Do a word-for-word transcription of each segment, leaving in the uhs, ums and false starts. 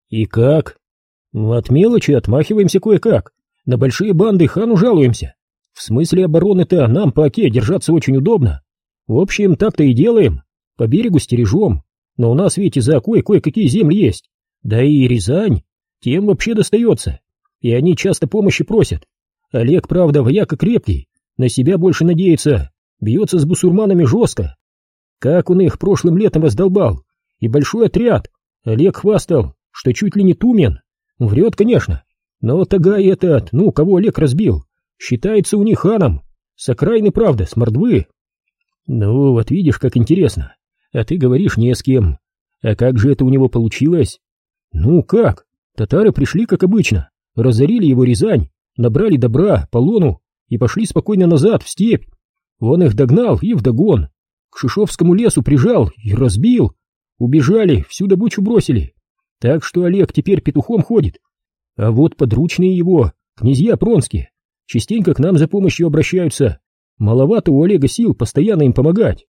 И как? От мелочи отмахиваемся кое-как. На большие банды хану жалуемся. В смысле обороны-то нам по оке держаться очень удобно. В общем, так-то и делаем. По берегу стережем. Но у нас ведь и за окой кое-какие земли есть. Да и Рязань, тем вообще достается. И они часто помощи просят. Олег, правда, вояка крепкий, на себя больше надеется, бьется с бусурманами жестко. Как он их прошлым летом раздолбал. И большой отряд. Олег хвастал, что чуть ли не Тумен. Врет, конечно. Но Тагай этот, ну, кого Олег разбил, считается у них ханом. С окраины, правда, с Мордвы. Ну, вот видишь, как интересно. А ты говоришь не с кем. А как же это у него получилось? Ну как? Татары пришли, как обычно, разорили его Рязань, набрали добра, полону и пошли спокойно назад, в степь. Он их догнал и вдогон. К Шишовскому лесу прижал и разбил. Убежали, всю добычу бросили. Так что Олег теперь петухом ходит. А вот подручные его, князья Пронские, частенько к нам за помощью обращаются. Маловато у Олега сил постоянно им помогать.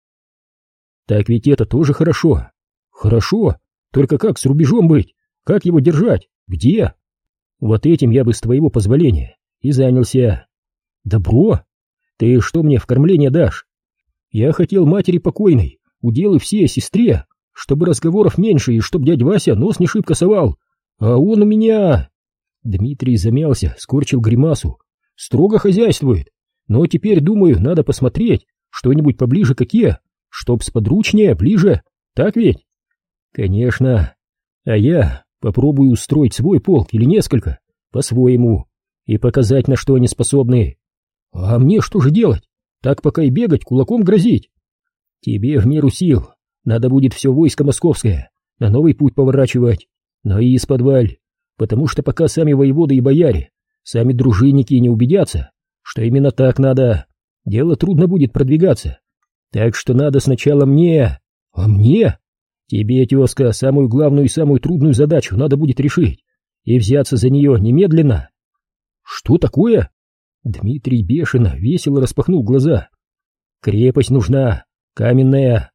Так ведь это тоже хорошо. Хорошо, только как с рубежом быть? Как его держать? Где? Вот этим я бы, с твоего позволения, и занялся. Добро? Ты что мне в кормление дашь? Я хотел матери покойной, уделы все сестре, чтобы разговоров меньше и чтоб дядь Вася нос не шибко совал. А он у меня... Дмитрий замялся, скорчил гримасу. Строго хозяйствует. Но теперь, думаю, надо посмотреть что-нибудь поближе к оке, чтоб сподручнее, ближе. Так ведь? Конечно. А я попробую устроить свой полк или несколько, по-своему, и показать, на что они способны. А мне что же делать? Так пока и бегать, кулаком грозить? Тебе в меру сил. Надо будет все войско московское на новый путь поворачивать, но и из-подваль, потому что пока сами воеводы и бояре, сами дружинники не убедятся, что именно так надо, дело трудно будет продвигаться. Так что надо сначала мне... А мне? Тебе, тезка, самую главную и самую трудную задачу надо будет решить и взяться за нее немедленно. Что такое? Дмитрий бешено, весело распахнул глаза. Крепость нужна, каменная.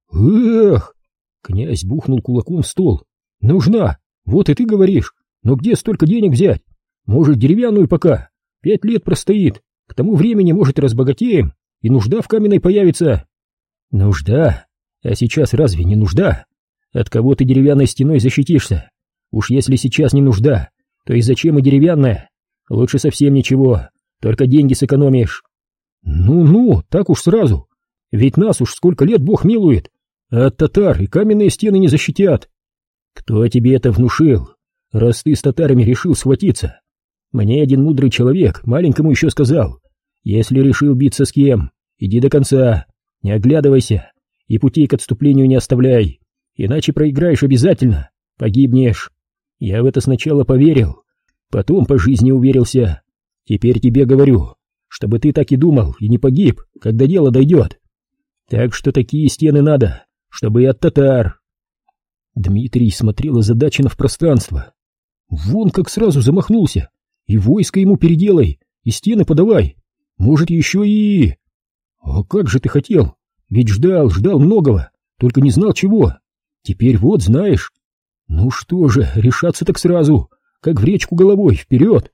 Эх! Князь бухнул кулаком в стол. Нужна, вот и ты говоришь. Но где столько денег взять? Может, деревянную пока? Пять лет простоит. К тому времени, может, разбогатеем, и нужда в каменной появится. Нужда? А сейчас разве не нужда? От кого ты деревянной стеной защитишься? Уж если сейчас не нужда, то и зачем и деревянная? Лучше совсем ничего, только деньги сэкономишь. Ну-ну, так уж сразу. Ведь нас уж сколько лет Бог милует, а от татар и каменные стены не защитят. Кто тебе это внушил, раз ты с татарами решил схватиться? Мне один мудрый человек маленькому еще сказал: если решил биться с кем, иди до конца, не оглядывайся и путей к отступлению не оставляй, иначе проиграешь обязательно, погибнешь. Я в это сначала поверил, потом по жизни уверился. Теперь тебе говорю, чтобы ты так и думал и не погиб, когда дело дойдет. Так что такие стены надо, чтобы и от татар. Дмитрий смотрел озадаченно в пространство. Вон как сразу замахнулся. И войско ему переделай, и стены подавай. Может, еще и... А как же ты хотел? Ведь ждал, ждал многого, только не знал чего. Теперь вот знаешь. Ну что же, решаться так сразу, как в речку головой, вперед.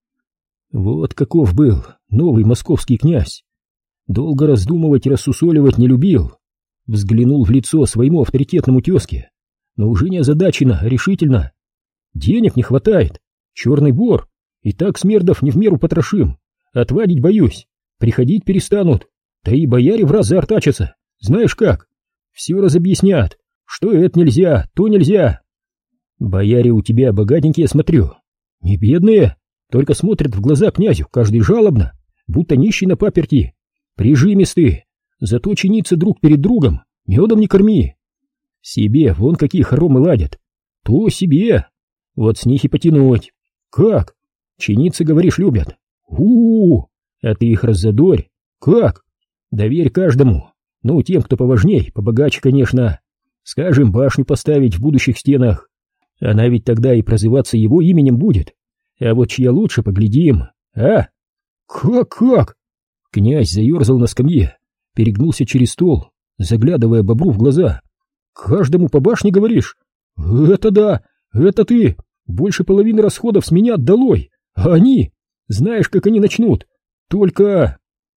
Вот каков был новый московский князь. Долго раздумывать и рассусоливать не любил. Взглянул в лицо своему авторитетному тезке, но уже не озадаченно, а решительно. Денег не хватает, черный бор, и так смердов не в меру потрошим. Отвадить боюсь, приходить перестанут, да и бояре в раз заортачатся. Знаешь как? Все разобъяснят, что это нельзя, то нельзя. Бояре у тебя богатенькие, смотрю. Не бедные, только смотрят в глаза князю, каждый жалобно, будто нищий на паперти. Прижимистые, зато чиниться друг перед другом медом не корми. Себе вон какие хоромы ладят. То себе. Вот с них и потянуть. Как? Чиниться, говоришь, любят? У-у-у! А ты их раззадорь. Как? Доверь каждому. Ну, тем, кто поважней, побогаче, конечно. Скажем, башню поставить в будущих стенах. Она ведь тогда и прозываться его именем будет. А вот чья лучше, поглядим. А? Как-как? Князь заерзал на скамье, перегнулся через стол, заглядывая бобру в глаза. Каждому по башне, говоришь? Это да, Это ты! Больше половины расходов с меня долой! А они! Знаешь, как они начнут! Только...»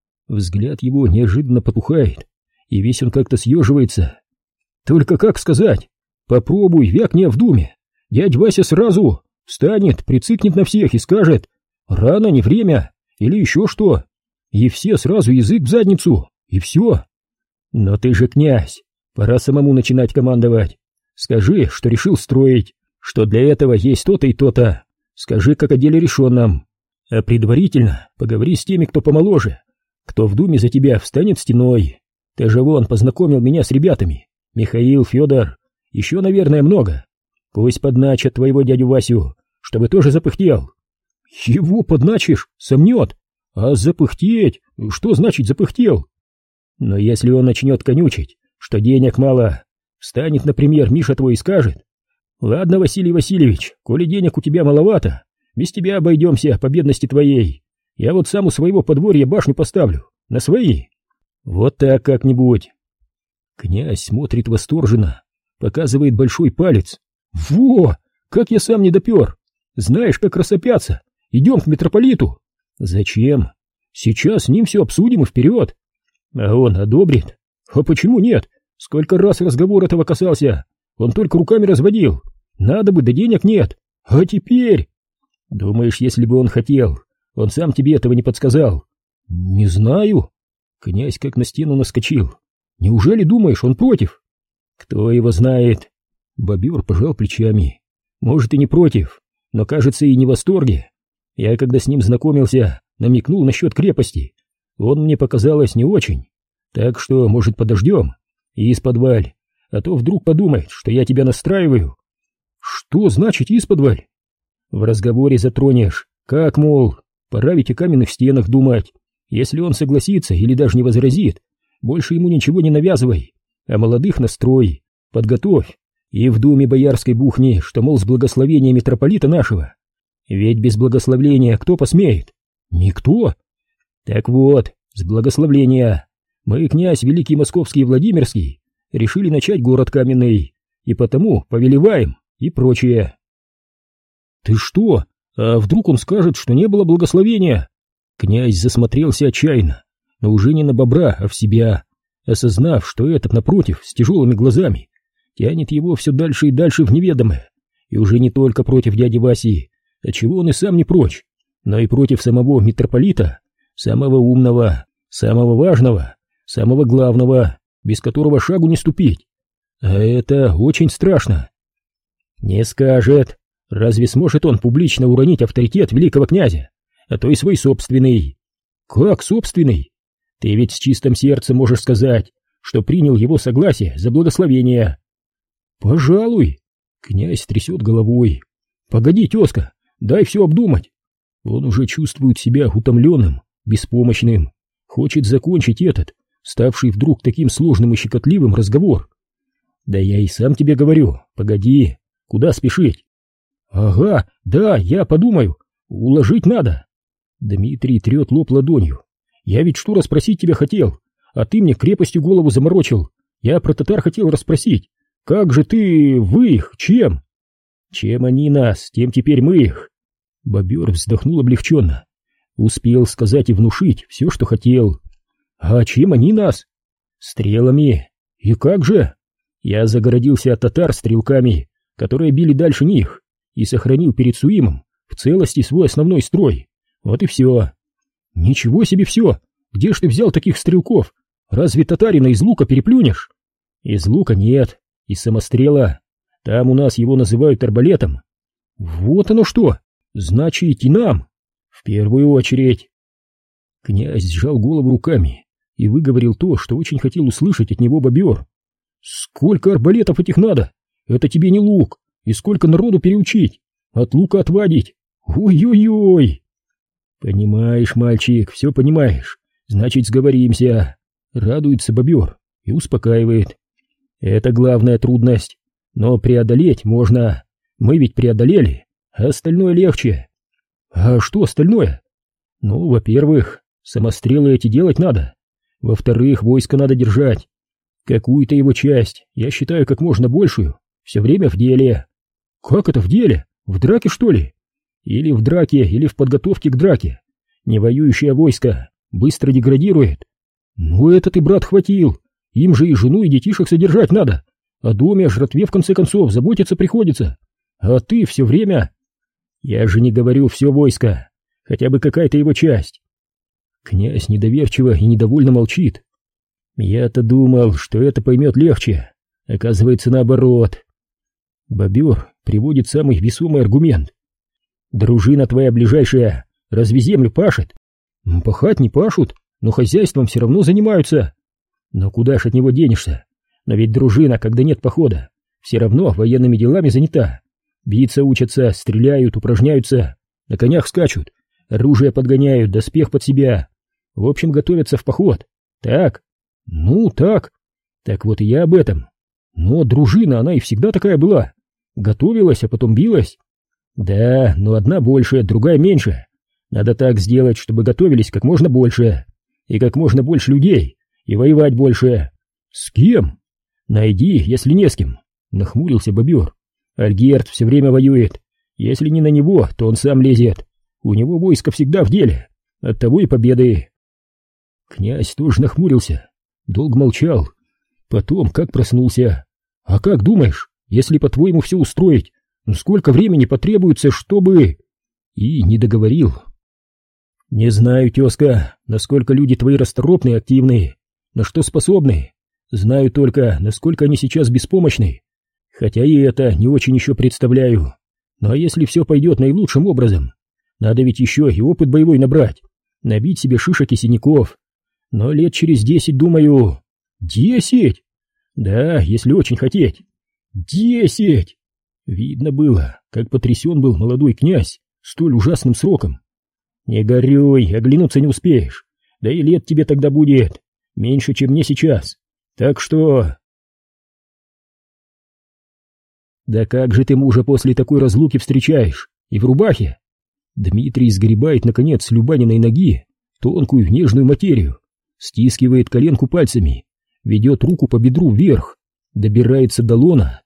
Взгляд его неожиданно потухает, и весь он как-то съеживается. «Только как сказать? Попробуй, вякни в думе. Дядь Вася сразу встанет, прицикнет на всех и скажет: рано, не время, или еще что. И все сразу язык в задницу, и все. Но ты же князь, пора самому начинать командовать. Скажи, что решил строить, что для этого есть то-то и то-то. Скажи, как о деле решенном. А предварительно поговори с теми, кто помоложе, кто в думе за тебя встанет стеной. Ты же вон познакомил меня с ребятами. Михаил, Федор, еще, наверное, много. Пусть подначат твоего дядю Васю, чтобы тоже запыхтел». «Его подначишь, сомнет. А запыхтеть? Что значит запыхтел?» «Но если он начнет конючить, что денег мало, встанет, например, Миша твой и скажет: ладно, Василий Васильевич, коли денег у тебя маловато, без тебя обойдемся по бедности твоей. Я вот сам у своего подворья башню поставлю, на свои. Вот так как-нибудь». Князь смотрит восторженно, показывает большой палец. «Во! Как я сам не допер! Знаешь, как рассопятся! Идем к митрополиту!» «Зачем? Сейчас с ним все обсудим и вперед!» «А он одобрит? А почему нет? Сколько раз разговор этого касался! Он только руками разводил! Надо бы, да денег нет! А теперь...» «Думаешь, если бы он хотел, он сам тебе этого не подсказал?» «Не знаю». Князь как на стену наскочил. «Неужели думаешь, он против?» «Кто его знает?» Бобер пожал плечами. «Может, и не против, но, кажется, и не в восторге. Я, когда с ним знакомился, намекнул насчет крепости. Он мне показалось не очень. Так что, может, подождем? И исподволь, а то вдруг подумает, что я тебя настраиваю». «Что значит исподволь?» «В разговоре затронешь, как, мол, пора ведь о каменных стенах думать. Если он согласится или даже не возразит, больше ему ничего не навязывай, а молодых настрой, подготовь. И в думе боярской бухни, что, мол, с благословения митрополита нашего. Ведь без благословения кто посмеет? Никто. Так вот, с благословения мы, князь Великий Московский и Владимирский, решили начать город каменный, и потому повелеваем и прочее». «Ты что? А вдруг он скажет, что не было благословения?» Князь засмотрелся отчаянно, но уже не на бобра, а в себя, осознав, что этот, напротив, с тяжелыми глазами, тянет его все дальше и дальше в неведомое, и уже не только против дяди Васи, отчего он и сам не прочь, но и против самого митрополита, самого умного, самого важного, самого главного, без которого шагу не ступить. А это очень страшно. «Не скажет. Разве сможет он публично уронить авторитет великого князя, а то и свой собственный?» «Как собственный? Ты ведь с чистым сердцем можешь сказать, что принял его согласие за благословение». «Пожалуй». Князь трясет головой. «Погоди, тезка, дай все обдумать». Он уже чувствует себя утомленным, беспомощным, хочет закончить этот, ставший вдруг таким сложным и щекотливым, разговор. «Да я и сам тебе говорю, погоди, куда спешить?» «Ага, да, я подумаю, уложить надо». Дмитрий трет лоб ладонью. «Я ведь что расспросить тебя хотел, а ты мне крепостью голову заморочил. Я про татар хотел расспросить. Как же ты, вы их, чем?» «Чем они нас, тем теперь мы их». Бобер вздохнул облегченно. Успел сказать и внушить все, что хотел. «А чем они нас?» «Стрелами. И как же?» «Я загородился от татар стрелками, которые били дальше них, и сохранил перед Суимом в целости свой основной строй. Вот и все». «Ничего себе все! Где ж ты взял таких стрелков? Разве татарина из лука переплюнешь?» «Из лука нет, из самострела. Там у нас его называют арбалетом». «Вот оно что! Значит, и нам! В первую очередь!» Князь сжал голову руками и выговорил то, что очень хотел услышать от него бобер. «Сколько арбалетов этих надо? Это тебе не лук! И сколько народу переучить? От лука отвадить! Ой-ой-ой!» «Понимаешь, мальчик, все понимаешь. Значит, сговоримся!» Радуется бобер и успокаивает. «Это главная трудность, но преодолеть можно. Мы ведь преодолели, а остальное легче». «А что остальное?» «Ну, во-первых, самострелы эти делать надо. Во-вторых, войско надо держать. Какую-то его часть, я считаю, как можно большую, все время в деле». Как это в деле? В драке, что ли? Или в драке, или в подготовке к драке. Невоюющее войско быстро деградирует. Ну это ты, брат, хватил. Им же и жену, и детишек содержать надо. О доме, о жратве, в конце концов, заботиться приходится. А ты все время... Я же не говорю все войско, хотя бы какая-то его часть. Князь недоверчиво и недовольно молчит. Я-то думал, что это поймет легче. Оказывается, наоборот. Бобер приводит самый весомый аргумент. Дружина твоя ближайшая разве землю пашет? Пахать не пашут, но хозяйством все равно занимаются. Но куда ж от него денешься? Но ведь дружина, когда нет похода, все равно военными делами занята. Биться учатся, стреляют, упражняются, на конях скачут, оружие подгоняют, доспех под себя. В общем, готовятся в поход. Так? Ну, так. Так вот и я об этом. Но дружина, она и всегда такая была. Готовилась, а потом билась. Да, но одна больше, другая меньше. Надо так сделать, чтобы готовились как можно больше. И как можно больше людей. И воевать больше. С кем? Найди, если не с кем. Нахмурился бобер. Альгерт все время воюет. Если не на него, то он сам лезет. У него войско всегда в деле. Оттого и победы. Князь тоже нахмурился. Долго молчал. Потом как проснулся. А как думаешь, если по-твоему все устроить, ну сколько времени потребуется, чтобы... И не договорил. Не знаю, тезка, насколько люди твои расторопные, активные, на что способны. Знаю только, насколько они сейчас беспомощны. Хотя и это не очень еще представляю. Ну а если все пойдет наилучшим образом? Надо ведь еще и опыт боевой набрать, набить себе шишек и синяков. Но лет через десять, думаю... Десять? Да, если очень хотеть. Десять! Видно было, как потрясен был молодой князь столь ужасным сроком. Не горюй, оглянуться не успеешь. Да и лет тебе тогда будет меньше, чем мне сейчас. Так что... Да как же ты мужа после такой разлуки встречаешь? И в рубахе? Дмитрий сгребает, наконец, с Любаниной ноги тонкую нежную материю, стискивает коленку пальцами, ведет руку по бедру вверх, добирается до лона.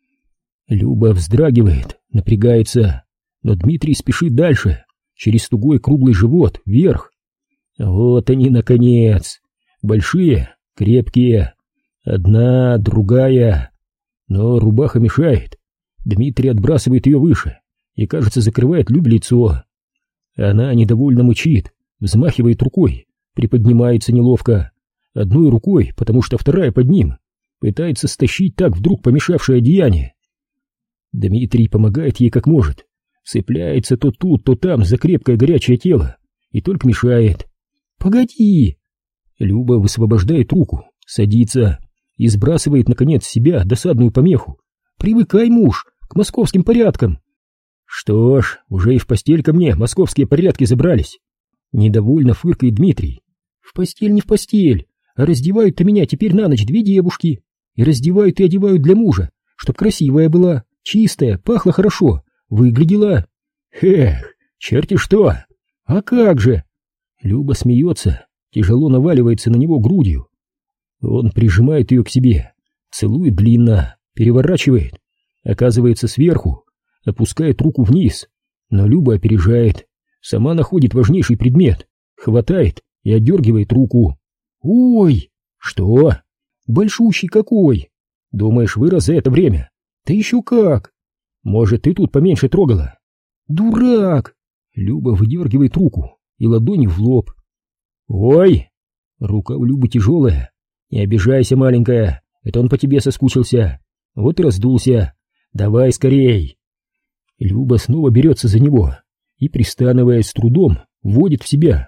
Люба вздрагивает, напрягается, но Дмитрий спешит дальше, через тугой круглый живот, вверх. Вот они, наконец, большие, крепкие, одна, другая... Но рубаха мешает. Дмитрий отбрасывает ее выше и, кажется, закрывает Любе лицо. Она недовольно мычит, взмахивает рукой, приподнимается неловко. Одной рукой, потому что вторая под ним, пытается стащить так вдруг помешавшее одеяние. Дмитрий помогает ей как может, цепляется то тут, то там за крепкое горячее тело и только мешает. «Погоди!» Люба высвобождает руку, садится и сбрасывает, наконец, с себя досадную помеху. «Привыкай, муж, к московским порядкам!» «Что ж, уже и в постель ко мне московские порядки забрались!» Недовольно фыркает Дмитрий. «В постель не в постель, а раздевают-то меня теперь на ночь две девушки. И раздевают и одевают для мужа, чтоб красивая была, чистая, пахла хорошо, выглядела...» «Эх, черти что! А как же!» Люба смеется, тяжело наваливается на него грудью. Он прижимает ее к себе, целует длинно, переворачивает, оказывается сверху, опускает руку вниз, но Люба опережает, сама находит важнейший предмет, хватает и отдергивает руку. «Ой!» «Что?» «Большущий какой!» «Думаешь, вырос за это время?» «Да еще как!» «Может, ты тут поменьше трогала?» «Дурак!» Люба выдергивает руку и ладони в лоб. «Ой!» Рука у Любы тяжелая. «Не обижайся, маленькая, это он по тебе соскучился. Вот и раздулся. Давай скорей!» Люба снова берется за него и, пристанывая с трудом, вводит в себя.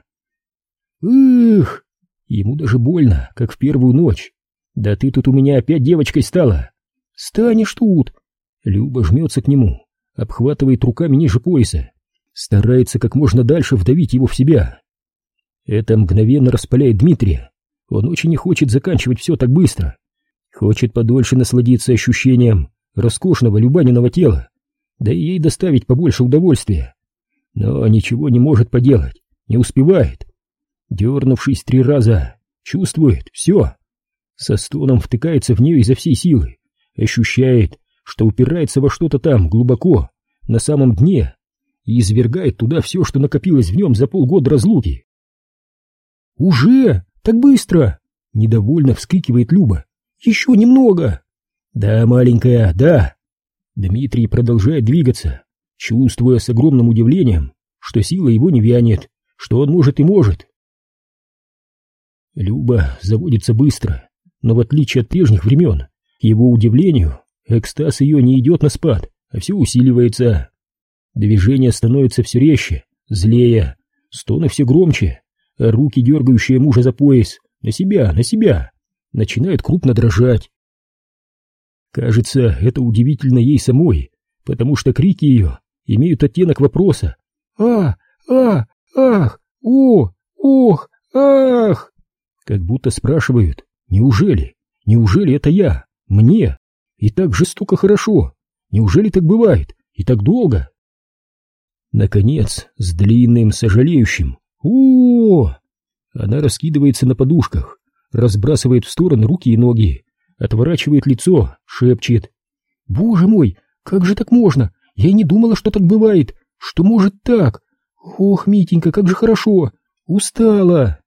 «Эх!» Ему даже больно, как в первую ночь. «Да ты тут у меня опять девочкой стала!» «Станешь тут!» Люба жмется к нему, обхватывает руками ниже пояса, старается как можно дальше вдавить его в себя. Это мгновенно распаляет Дмитрия. Он очень не хочет заканчивать все так быстро. Хочет подольше насладиться ощущением роскошного Любаниного тела, да и ей доставить побольше удовольствия. Но ничего не может поделать, не успевает. Дернувшись три раза, чувствует все. Со стоном втыкается в нее изо всей силы, ощущает, что упирается во что-то там глубоко, на самом дне, и извергает туда все, что накопилось в нем за полгода разлуки. «Уже? Так быстро!» — недовольно вскрикивает Люба. «Еще немного!» «Да, маленькая, да!» Дмитрий продолжает двигаться, чувствуя с огромным удивлением, что сила его не вянет, что он может и может. Люба заводится быстро, но в отличие от прежних времен, к его удивлению, экстаз ее не идет на спад, а все усиливается. Движение становится все резче, злее, стоны все громче, а руки, дергающие мужа за пояс, на себя, на себя, начинают крупно дрожать. Кажется, это удивительно ей самой, потому что крики ее имеют оттенок вопроса. «А! А! Ах! О! Ох! Ах!» Как будто спрашивают: «Неужели? Неужели это я? Мне? И так жестоко хорошо? Неужели так бывает? И так долго?» Наконец, с длинным, сожалеющим «О!» она раскидывается на подушках, разбрасывает в стороны руки и ноги, отворачивает лицо, шепчет: «Боже мой, как же так можно? Я и не думала, что так бывает, что может так. Ох, Митенька, как же хорошо! Устала!»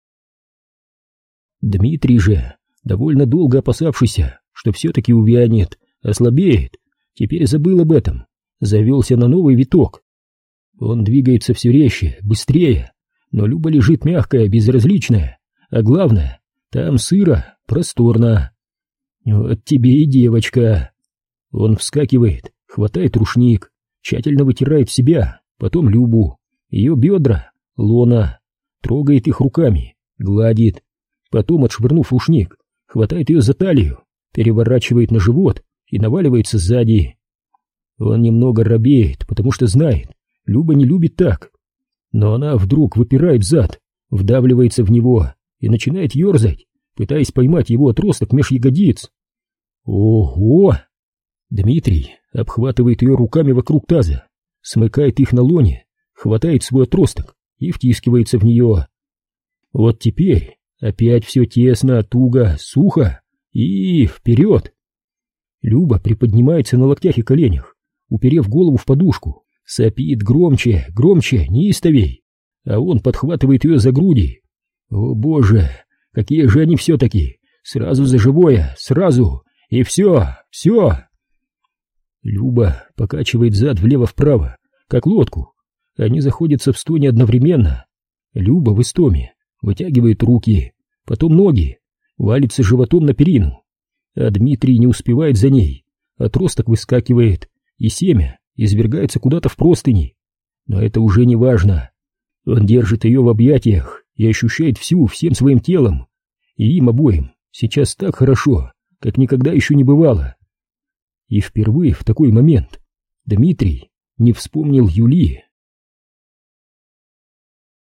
Дмитрий же, довольно долго опасавшийся, что все-таки увянет, ослабеет, теперь забыл об этом, завелся на новый виток. Он двигается все резче, быстрее, но Люба лежит мягкая, безразличная, а главное, там сыро, просторно. «Вот тебе и девочка!» Он вскакивает, хватает рушник, тщательно вытирает себя, потом Любу, ее бедра, лона, трогает их руками, гладит, потом, отшвырнув рушник, хватает ее за талию, переворачивает на живот и наваливается сзади. Он немного робеет, потому что знает, Люба не любит так, но она вдруг выпирает зад, вдавливается в него и начинает ерзать, пытаясь поймать его отросток меж ягодиц. Ого! Дмитрий обхватывает ее руками вокруг таза, смыкает их на лоне, хватает свой отросток и втискивается в нее. Вот теперь опять все тесно, туго, сухо и вперед. Люба приподнимается на локтях и коленях, уперев голову в подушку, сопит громче, громче, неистовей, а он подхватывает ее за груди. О боже, какие же они все-таки! Сразу за живое, сразу, и все, все! Люба покачивает зад влево-вправо, как лодку. Они заходятся в стоне одновременно. Люба в истоме вытягивает руки, потом ноги, валится животом на перину, а Дмитрий не успевает за ней, отросток выскакивает, и семя извергается куда-то в простыни. Но это уже не важно. Он держит ее в объятиях и ощущает всю, всем своим телом, и им обоим сейчас так хорошо, как никогда еще не бывало. И впервые в такой момент Дмитрий не вспомнил Юли.